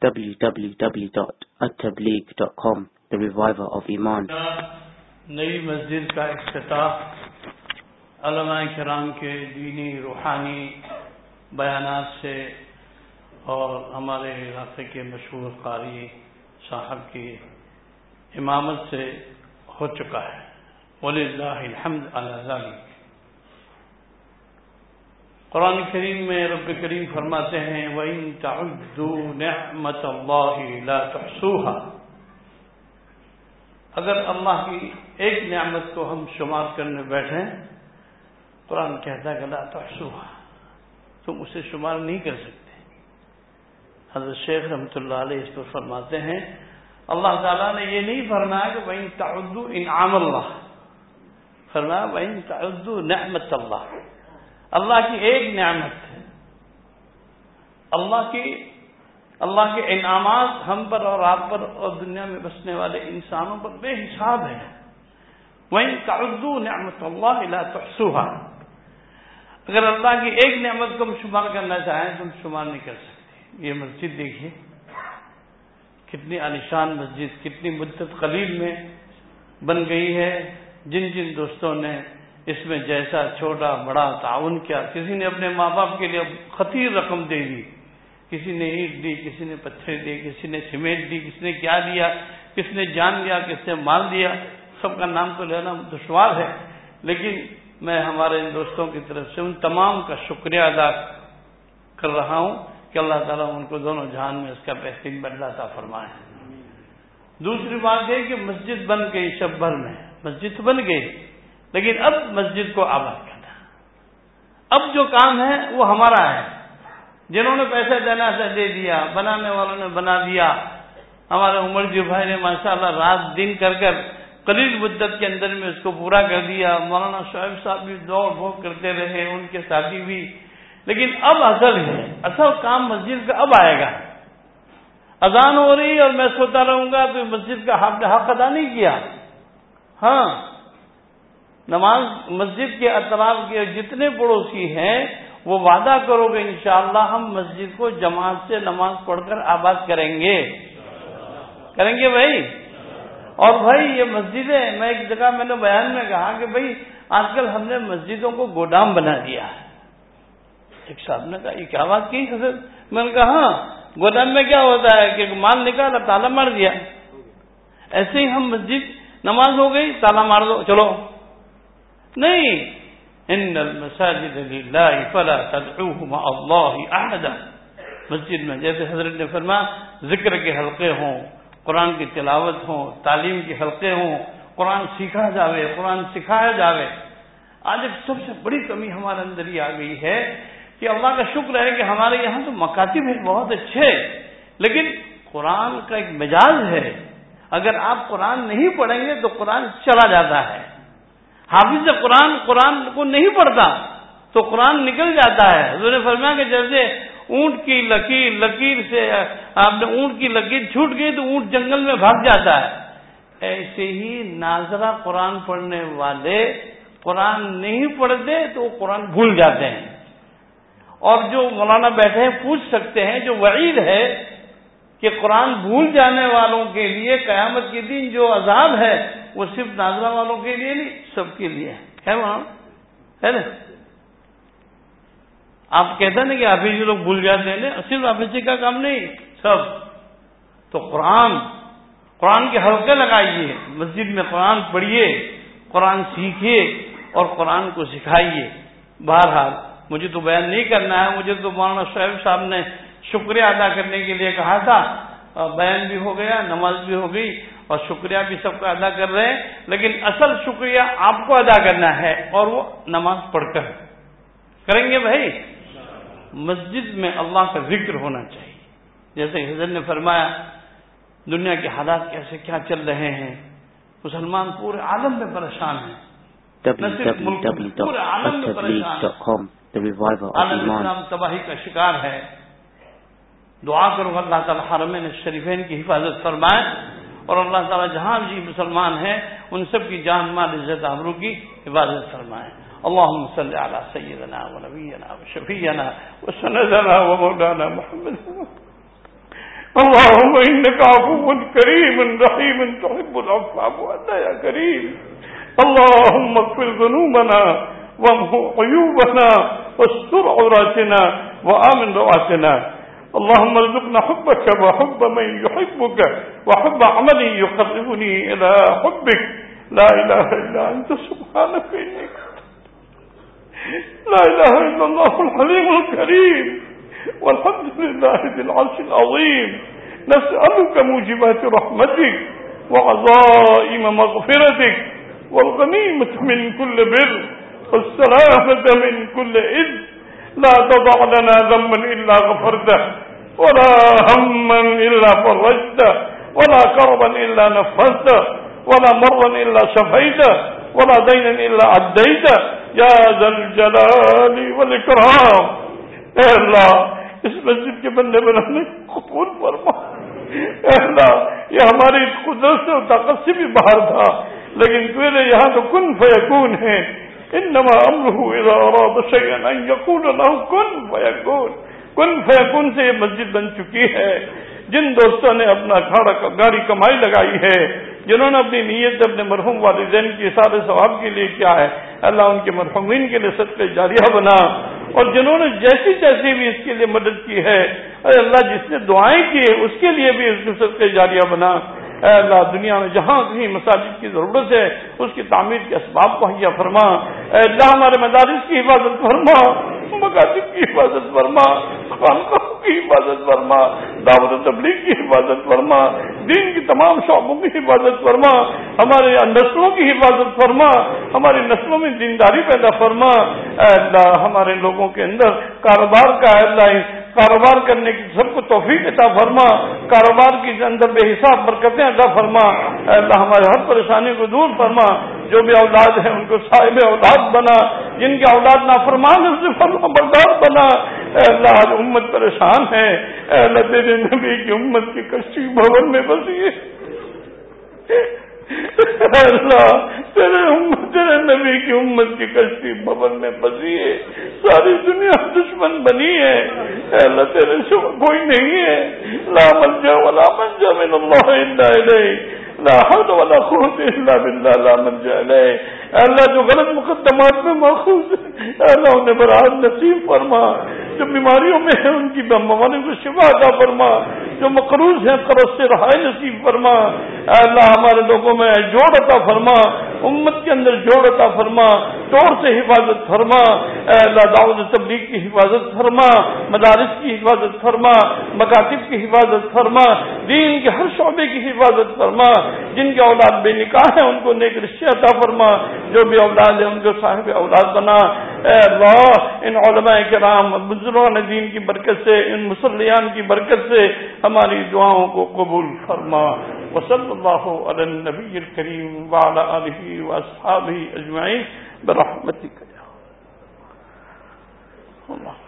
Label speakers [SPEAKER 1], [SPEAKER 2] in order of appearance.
[SPEAKER 1] www.attableek.com, the reviver of Iman.
[SPEAKER 2] نئی مسجد کا افتتاح علماء کرام کے دینی روحانی بیانات سے اور ہمارے علاقے کے مشہور قاری صاحب کی امامت سے ہو چکا ہے. وللہ الحمد علی ذلک. قرآن کریم میں رب کریم فرماتے ہیں وَإِن تَعُدُّوا نِعْمَةَ اللَّهِ لَا تُحْصُوهَا. اگر اللہ کی ایک نعمت کو ہم شمار کرنے بیٹھیں، قرآن کہتا ہے کہ لا تحصوها، تم اسے شمار نہیں کر سکتے. حضرت شیخ رحمۃ اللہ علیہ اس پر فرماتے ہیں اللہ تعالیٰ نے یہ نہیں فرمایا کہ وَإِن تَعُدُّوا إِنْعَامَ اللَّهِ، فرمایا وَإِن تَعُدُّوا نِعْمَةَ اللَّهِ. اللہ کی ایک نعمت ہے، اللہ کے انعامات ہم پر اور آپ پر اور دنیا میں بسنے والے انسانوں پر بے حساب ہے. وَإِن تَعُدُّوا نِعْمَةَ اللَّهِ لَا تُحْصُوهَا. اگر اللہ کی ایک نعمت کو ہم شمار کرنا چاہیں تو ہم شمار نہیں کر سکتے. یہ مسجد دیکھیے کتنی عالیشان مسجد، کتنی مدت قلیل میں بن گئی ہے. جن جن دوستوں نے اس میں جیسا چھوٹا بڑا تعاون کیا، کسی نے اپنے ماں باپ کے لیے خطیر رقم دے دی، کسی نے اینٹ دی، کسی نے پتھر دی، کسی نے سیمنٹ دی، کسی نے کیا دیا، کس نے جان دیا، کس نے مال دیا. سب کا نام تو لینا دشوار ہے، لیکن میں ہمارے ان دوستوں کی طرف سے ان تمام کا شکریہ ادا کر رہا ہوں کہ اللہ تعالیٰ ان کو دونوں جہان میں اس کا بہترین بدلہ عطا فرمائے. دوسری بات ہے کہ مسجد بن گئی، شب بھر میں مسجد بن گئی، لیکن اب مسجد کو آباد کرنا، اب جو کام ہے وہ ہمارا ہے. جنہوں نے پیسہ دینا تھا دے دیا، بنانے والوں نے بنا دیا. ہمارے عمر جی بھائی نے ماشاءاللہ رات دن کر قلیل مدت کے اندر میں اس کو پورا کر دیا. مولانا شعیب صاحب بھی دوڑ بھوگ کرتے رہے، ان کے ساتھی بھی. لیکن اب اصل کام مسجد کا اب آئے گا. اذان ہو رہی اور میں سوتا رہوں گا تو مسجد کا حق ادا نہیں کیا. ہاں، نماز مسجد کے اطراف کے جتنے پڑوسی ہیں وہ وعدہ کرو گے انشاءاللہ ہم مسجد کو جماعت سے نماز پڑھ کر آباد کریں گے بھائی. اور بھائی یہ مسجدیں، میں ایک جگہ میں نے بیان میں کہا کہ بھائی آج کل ہم نے مسجدوں کو گودام بنا دیا ہے. ایک صاحب نے کہا یہ کیا بات کی حضرت؟ میں نے کہا ہاں، گودام میں کیا ہوتا ہے کہ مال نکالا تالا مار دیا. ایسے ہی ہم مسجد نماز ہو گئی تالا مار دو چلو. نہیں، ان المساجد للہ فلا تدعوه مع اللہ احدا. مسجد میں جیسے حضرت نے فرمایا ذکر کے حلقے ہوں، قرآن کی تلاوت ہوں، تعلیم کے حلقے ہوں، قرآن سیکھا جاوے، قرآن سکھایا جاوے. آج ایک سب سے بڑی کمی ہمارے اندر یہ آ گئی ہے کہ اللہ کا شکر ہے کہ ہمارے یہاں تو مکاتب ہیں بہت اچھے، لیکن قرآن کا ایک مزاج ہے، اگر آپ قرآن نہیں پڑھیں گے تو قرآن چلا جاتا ہے. حافظ قرآن کو نہیں پڑھتا تو قرآن نکل جاتا ہے. حضور نے فرمایا کہ جیسے اونٹ کی لکیر سے آپ نے اونٹ کی لکیر چھوٹ گئی تو اونٹ جنگل میں بھاگ جاتا ہے، ایسے ہی ناظرہ قرآن پڑھنے والے قرآن نہیں پڑھتے تو وہ قرآن بھول جاتے ہیں. اور جو مولانا بیٹھے ہیں پوچھ سکتے ہیں، جو وعید ہے کہ قرآن بھول جانے والوں کے لیے قیامت کے دن جو عذاب ہے وہ صرف ناظرہ والوں کے لیے نہیں، سب کے لیے ہے. وہاں ہے نا، آپ کہتے ہیں نا کہ حافظ لوگ بھول جاتے ہیں، صرف حافظ کا کام نہیں، سب. تو قرآن کے حلقے لگائیے، مسجد میں قرآن پڑھیے، قرآن سیکھیے اور قرآن کو سکھائیے. بہرحال مجھے تو بیان نہیں کرنا ہے، مجھے تو مولانا شعیب صاحب نے شکریہ ادا کرنے کے لیے کہا تھا. بیان بھی ہو گیا، نماز بھی ہو گئی اور شکریہ بھی سب کا ادا کر رہے ہیں، لیکن اصل شکریہ آپ کو ادا کرنا ہے اور وہ نماز پڑھ کر کریں گے. بھائی مسجد میں اللہ کا ذکر ہونا چاہیے. جیسے حضرت نے فرمایا دنیا کے حالات کیسے کیا چل رہے ہیں، مسلمان پورے عالم میں پریشان ہیں، پورے عالم میں پریشان ہیں. عالم اسلام تباہی کا شکار ہے. دعا کرو اللہ تعالیٰ حرمین شریفین کی حفاظت فرمائے اور اللہ تعالیٰ جہاں بھی مسلمان ہیں ان سب کی جان مال عزت آبرو کی حفاظت فرمائے. اللهم صل على سيدنا ونبينا وشفيعنا وسندنا ومولانا محمد اللهم إنك عفو كريم رحيم تحب العفو فاعف عنا يا كريم. اللهم اغفر ذنوبنا وامحو عيوبنا واستر عوراتنا وآمن روعاتنا. اللهم ارزقنا حبك وحب من يحبك وحب عمل يقربني إلى حبك. لا إله إلا أنت سبحانك إني لا إله إلا الله الحليم الكريم والحمد لله ذي العرش العظيم. نسألك موجبات رحمتك وعظائم مغفرتك والغنيمة من كل بر والسلامة من كل إثم. لا تضع لنا ذنبا إلا غفرته ولا هما إلا فرجته ولا كربا إلا نفذته ولا مرا إلا شفيته ولا دينا إلا عديته يا ذا الجلال والإكرام. اے اللہ اس مسجد کے بندے بنانے قبول فرما. اے اللہ یہ ہماری قدرت سے اور طاقت سے بھی باہر تھا، لیکن تو نے یہاں تو کن فیکون ہے. انما امره اذا اراد شيئا ان يقول له كن فيكون. کن فیکون سے یہ مسجد بن چکی ہے. جن دوستوں نے اپنا گاڑی کمائی لگائی ہے، جنہوں نے اپنی نیت اپنے مرحوم والدین کی سارے ثواب کے لیے کیا ہے، اللہ ان کے مرحومین کے لیے صدقہ جاریہ بنا. اور جنہوں نے جیسی بھی اس کے لیے مدد کی ہے، اے اللہ جس نے دعائیں کی ہے اس کے لیے بھی اس کو صدقہ جاریہ بنا. اے اللہ دنیا میں جہاں کہیں مساجد کی ضرورت ہے اس کی تعمیر کے اسباب مہیا فرما. اے اللہ ہمارے مدارس کی حفاظت فرما، مکاتب کی حفاظت فرما، خانقاہوں کی حفاظت فرما، دعوت و تبلیغ کی حفاظت فرما، دین کی تمام شعبوں کی حفاظت فرما، ہمارے نسلوں کی حفاظت فرما، ہماری نسلوں میں دینداری پیدا فرما. اے اللہ ہمارے لوگوں کے اندر کاروبار کا اے اللہ کاروبار کرنے کی سب کو توفیق عطا فرما، کاروبار کے اندر بے حساب برکتیں عطا فرما. اے اللہ ہمارے ہر پریشانی کو دور فرما. جو بھی اولاد ہیں ان کو صاحب اولاد بنا، جن کے اولاد نافرمان ہیں اسے فرما بردار بنا. اے اللہ آج امت پریشان ہے، اے اللہ تیرے نبی کی امت کی کشتی بھون میں بسی ہے. اے اللہ تیرے نبی کی امت کی کشتی بھون میں بسی ہے. ساری دنیا دشمن بنی ہے. اے اللہ تیرے سوا کوئی نہیں ہے. لا ملجا ولا منجا من اللہ الا الیہ، لا حول ولا قوت الا باللہ. لا ملجا الیہ. اے اللہ جو غلط مقدمات میں ماخوذ ہے اے اللہ انہیں برات نصیب فرما. جو بیماریوں میں ہیں ان کی بیماریوں کو شفا عطا فرما. جو مقروض ہیں قرض سے رہائی نصیب فرما. اے اللہ ہمارے لوگوں میں جوڑ عطا فرما، امت کے اندر جوڑ عطا فرما، توڑ سے حفاظت فرما. اے اللہ دعوت و تبلیغ کی حفاظت فرما، مدارس کی حفاظت فرما، مکاتب کی حفاظت فرما، دین کے ہر شعبے کی حفاظت فرما. جن کے اولاد بے نکاح ہیں ان کو نیک رشتے عطا فرما، جو بھی اولاد ہیں ان کو صاحب اولاد بنا. اے اللہ ان علماء کرام بزرگان دین کی برکت سے، ان مصلیان کی برکت سے ہماری دعاؤں کو قبول فرما. وصلی اللہ علی النبی الکریم وعلی آلہ واصحابہ اجمعین برحمتک یا اللہ.